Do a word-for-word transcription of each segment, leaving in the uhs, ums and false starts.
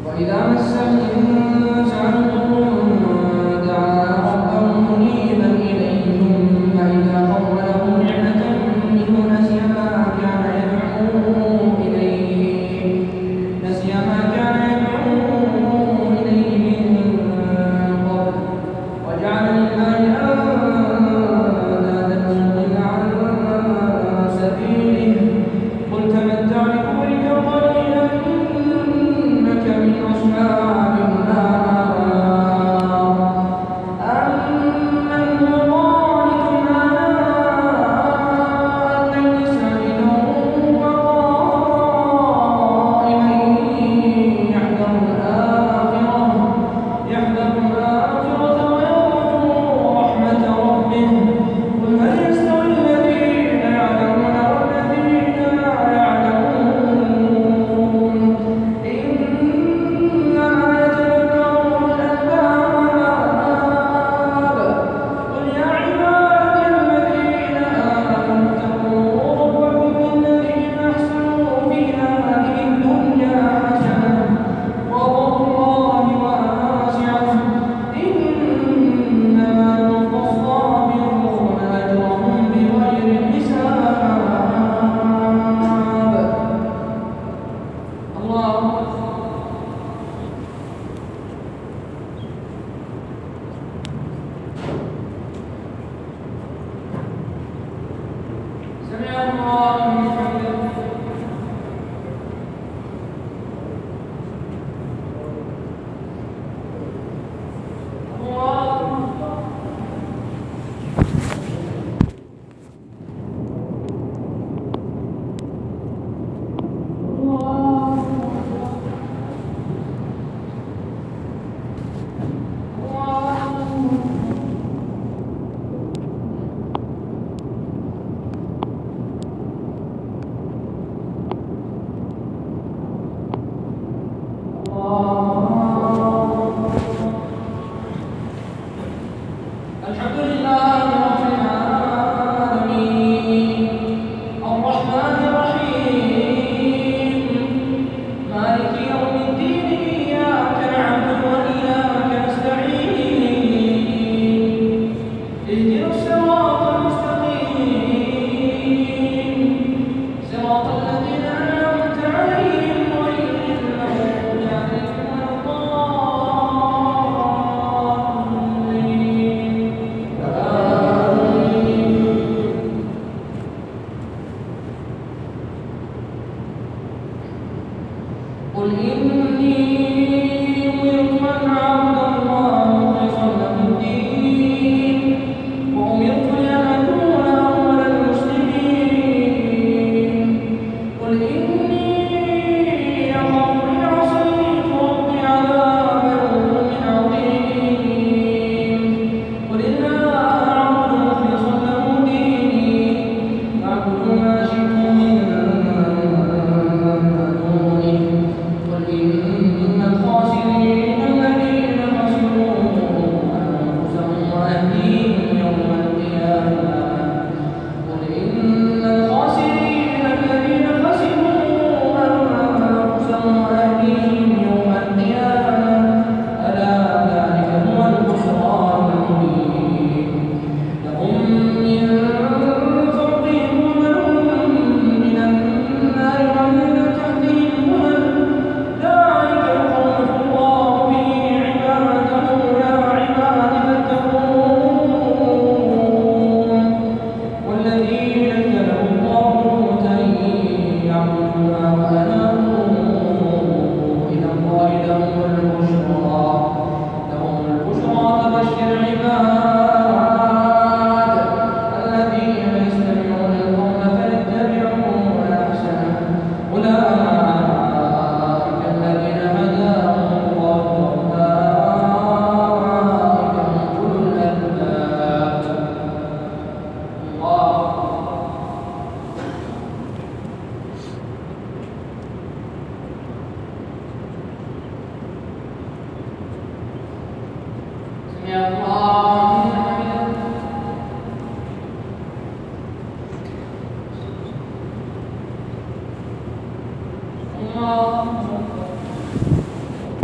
وإذا مس الإنسان ضر دعا ربه منيبا إليه ثم إذا خوله نعمة منه نسي ما كان يدعو إليه نسي ما كان يدعو إليه من قبل وجعل لله أندادا ليضل عن سبيله قل تمتع بكفرك قليلا إنك من أصحاب النار أمن هو قانت آناء الليل ساجدا وقائما يحذر الآخرة يحذر الآخرة ويرجو رحمة ربه قل هل يستوي الذين يعلمون والذين لا يعلمون إنما يتذكر أولو الألباب قل يا عبادي الذين آمنوا اتقوا ربكم الذين أحسنوا في هذه الدنيا حسنة وأرض الله واسعة إنما يوفى الصابرون أجرهم بغير حساب الله سمع الله لمن حمده الله الحمد لله رب العالمين الرحمن الرحيم مالك يوم الدين إياك نعبد وإياك نستعين اهدنا الصراط المستقيم صراط الذين أنعمت عليهم غير المغضوب عليهم ولا الضالين قل إني أمرت أن أعبد الله مخلصا له الدين وأمرت لأن أكون أول المسلمين قل إني أخاف إن عصيت ربي عذاب يوم عظيم قل الله أعبد مخلصا له ديني فاعبدوا ما شئتم من دونه قل إن الخاسرين الذين خسروا أنفسهم وأهليهم يوم القيامة قل إن الخاسرين الذين خسروا أنفسهم وأهليهم يوم القيامة ألا ذلك هو الخسران المبين لهم من فوقهم ظلل من النار ومن تحتهم ظلل ذلك يخوف الله به عباده يا عباد فاتقون والذين اتبعوا الطاغوت أن يعبدوها وأنابوا إلى الله لهم البشرى لهم البشرى فبشر عباد الذين يستمعون القول فيتبعون أحسنه أولئك الذين هداهم الله وأولئك هم أولو الألباب الله سمع الله لمن حمده الله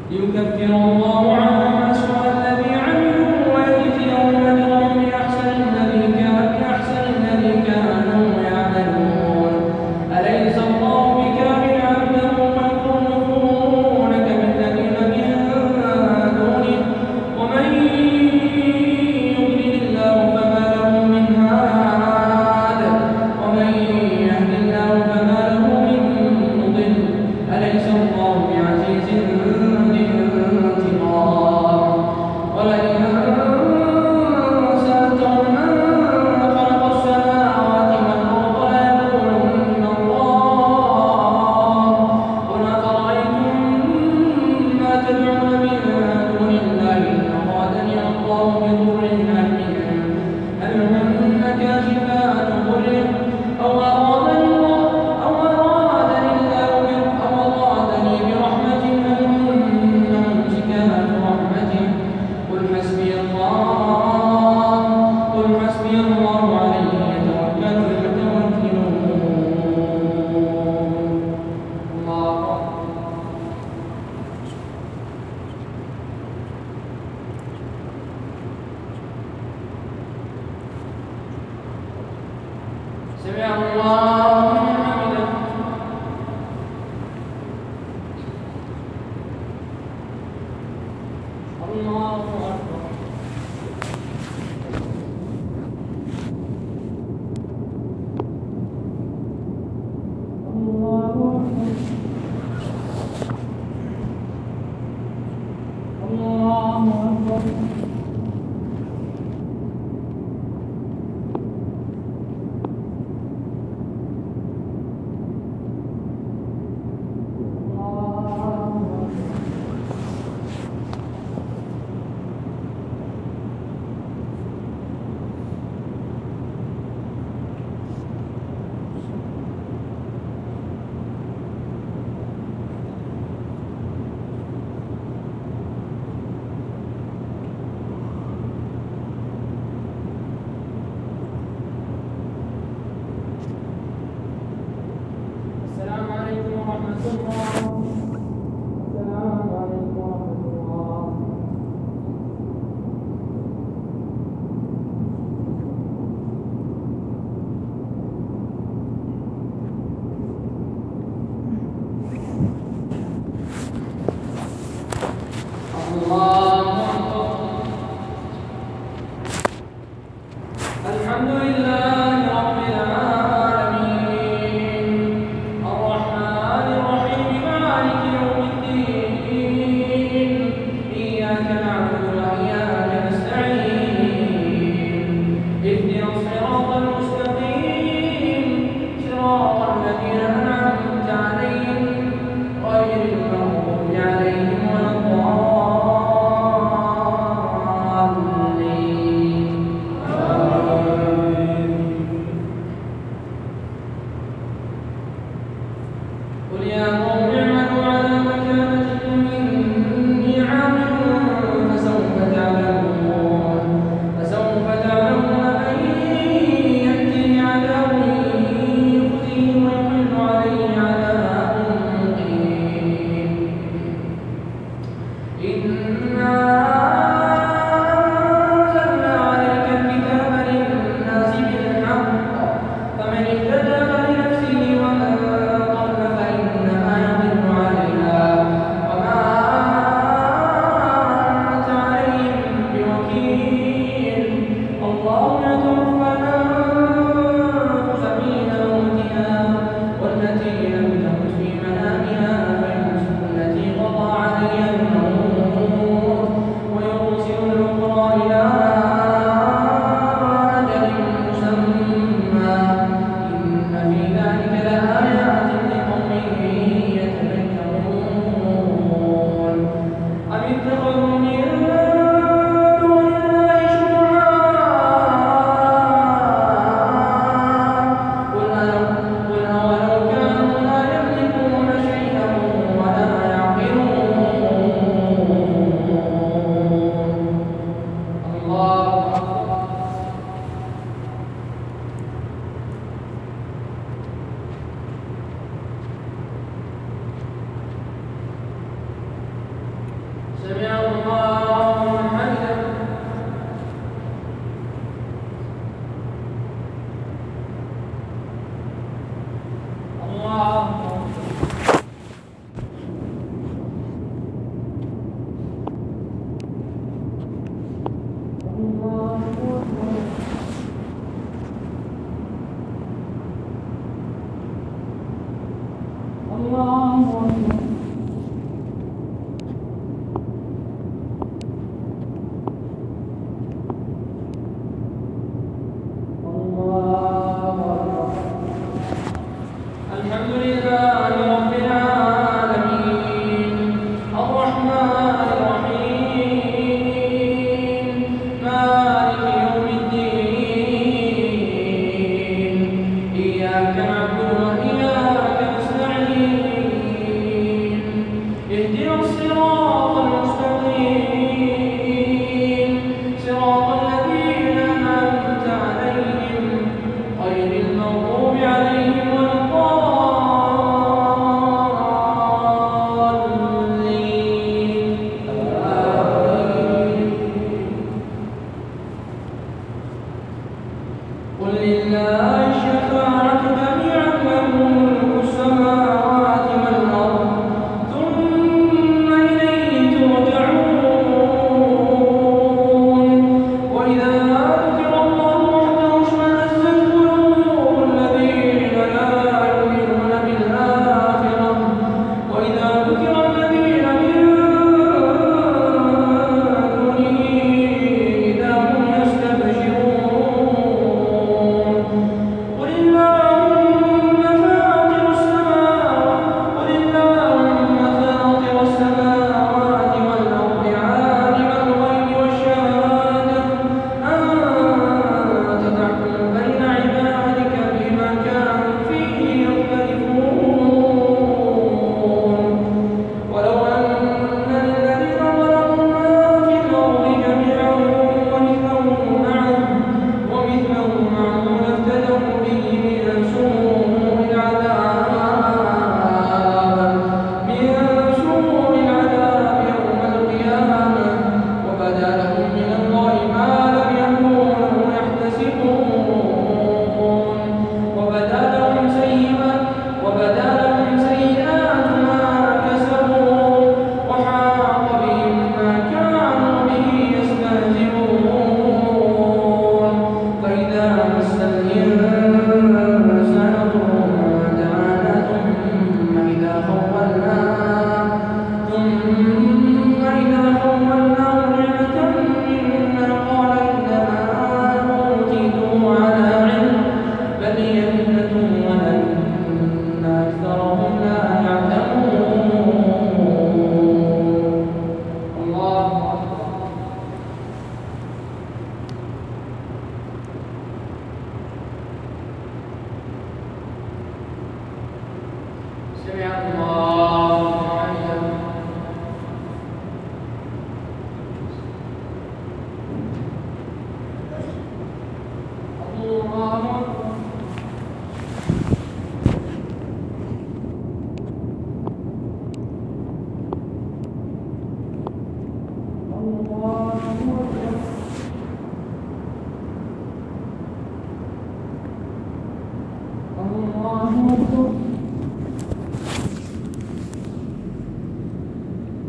ليكفر الله عنهم أسوأ الذي عملوا ويجزيهم أجرهم بأحسن الذي كان بأحسن الذي كانوا يعملون. أليس الله بكاف عبده ويخوفونك بالذين من دونه ومن يضلل الله فما له من هاد ومن يهد الله فما له من مضل. أليس الله بعزيز ذي انتقام. ولئن سألتهم من خلق السماوات والأرض ليقولن الله. قل أفرأيتم ما تدعون من دون الله إن أرادني الله بضر هل هن كاشفات ضره أو أرادني الله أو أرادني الله أو أرادني برحمة هل هن ممسكات رحمته. قل حسبي الله قل حسبي الله عليه يتوكل المتوكلون. الله سمع الله لمن حمده. الله أكبر. الله أكبر. الله أكبر. السلام عليكم ورحمة الله. السلام عليكم ورحمة الله. الله أكبر. الحمد لله رب العالمين الرحمن الرحيم مالك يوم الدين إياك نعبد وإياك نستعين اهدنا الصراط المستقيم صراط الذين أنعمت عليهم غير المغضوب عليهم ولا الضالين. قل يا قوم اعملوا على مكانتكم إني عامل فسوف تعلمون فسوف تعلمون من يأتيه عذاب يخزيه ويحل عليه عذاب مقيم. إنا أنزلنا عليك الكتاب للناس بالحق فمن اهتدى فلنفسه ومن ضل فإنما الله